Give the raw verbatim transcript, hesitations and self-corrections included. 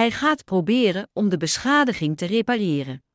Hij gaat proberen om de beschadiging te repareren.